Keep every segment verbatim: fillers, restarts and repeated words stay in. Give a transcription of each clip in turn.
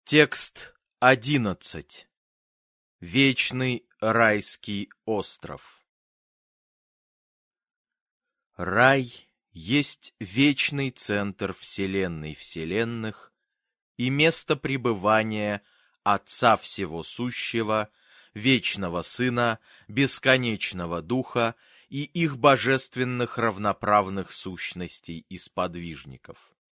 Текст одиннадцать. Вечный райский остров. Рай есть вечный центр вселенной вселенных и место пребывания Отца Всего Сущего, Вечного Сына, Бесконечного Духа и их божественных равноправных сущностей и сподвижников.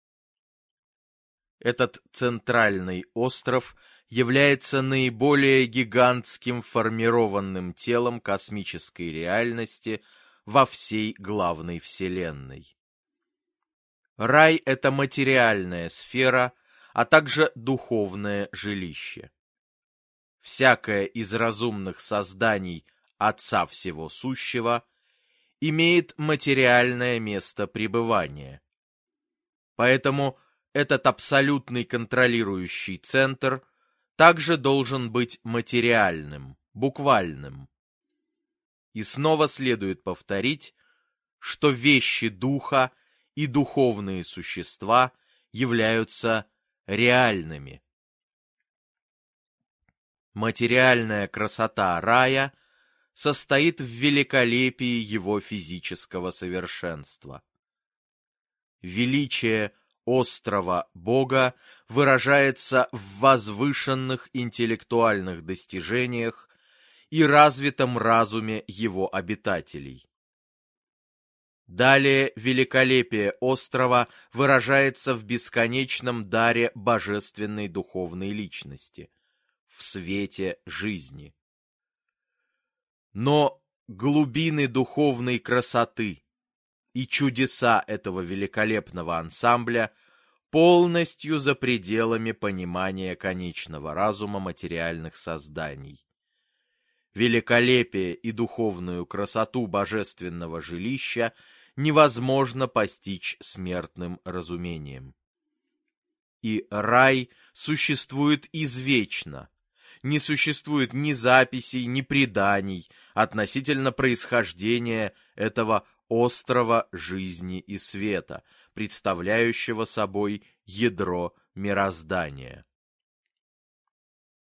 Этот центральный остров является наиболее гигантским формированным телом космической реальности во всей главной Вселенной. Рай — это материальная сфера, а также духовное жилище. Всякое из разумных созданий Отца Всего Сущего имеет материальное место пребывания. Поэтому этот абсолютный контролирующий центр также должен быть материальным, буквальным. И снова следует повторить, что вещи духа и духовные существа являются реальными. Материальная красота рая состоит в великолепии его физического совершенства. Величие острова Бога выражается в возвышенных интеллектуальных достижениях и развитом разуме его обитателей. Далее великолепие острова выражается в бесконечном даре божественной духовной личности, в свете жизни. Но глубины духовной красоты и чудеса этого великолепного ансамбля полностью за пределами понимания конечного разума материальных созданий. Великолепие и духовную красоту божественного жилища невозможно постичь смертным разумением. И рай существует извечно, не существует ни записей, ни преданий относительно происхождения этого острова жизни и света, представляющего собой ядро мироздания.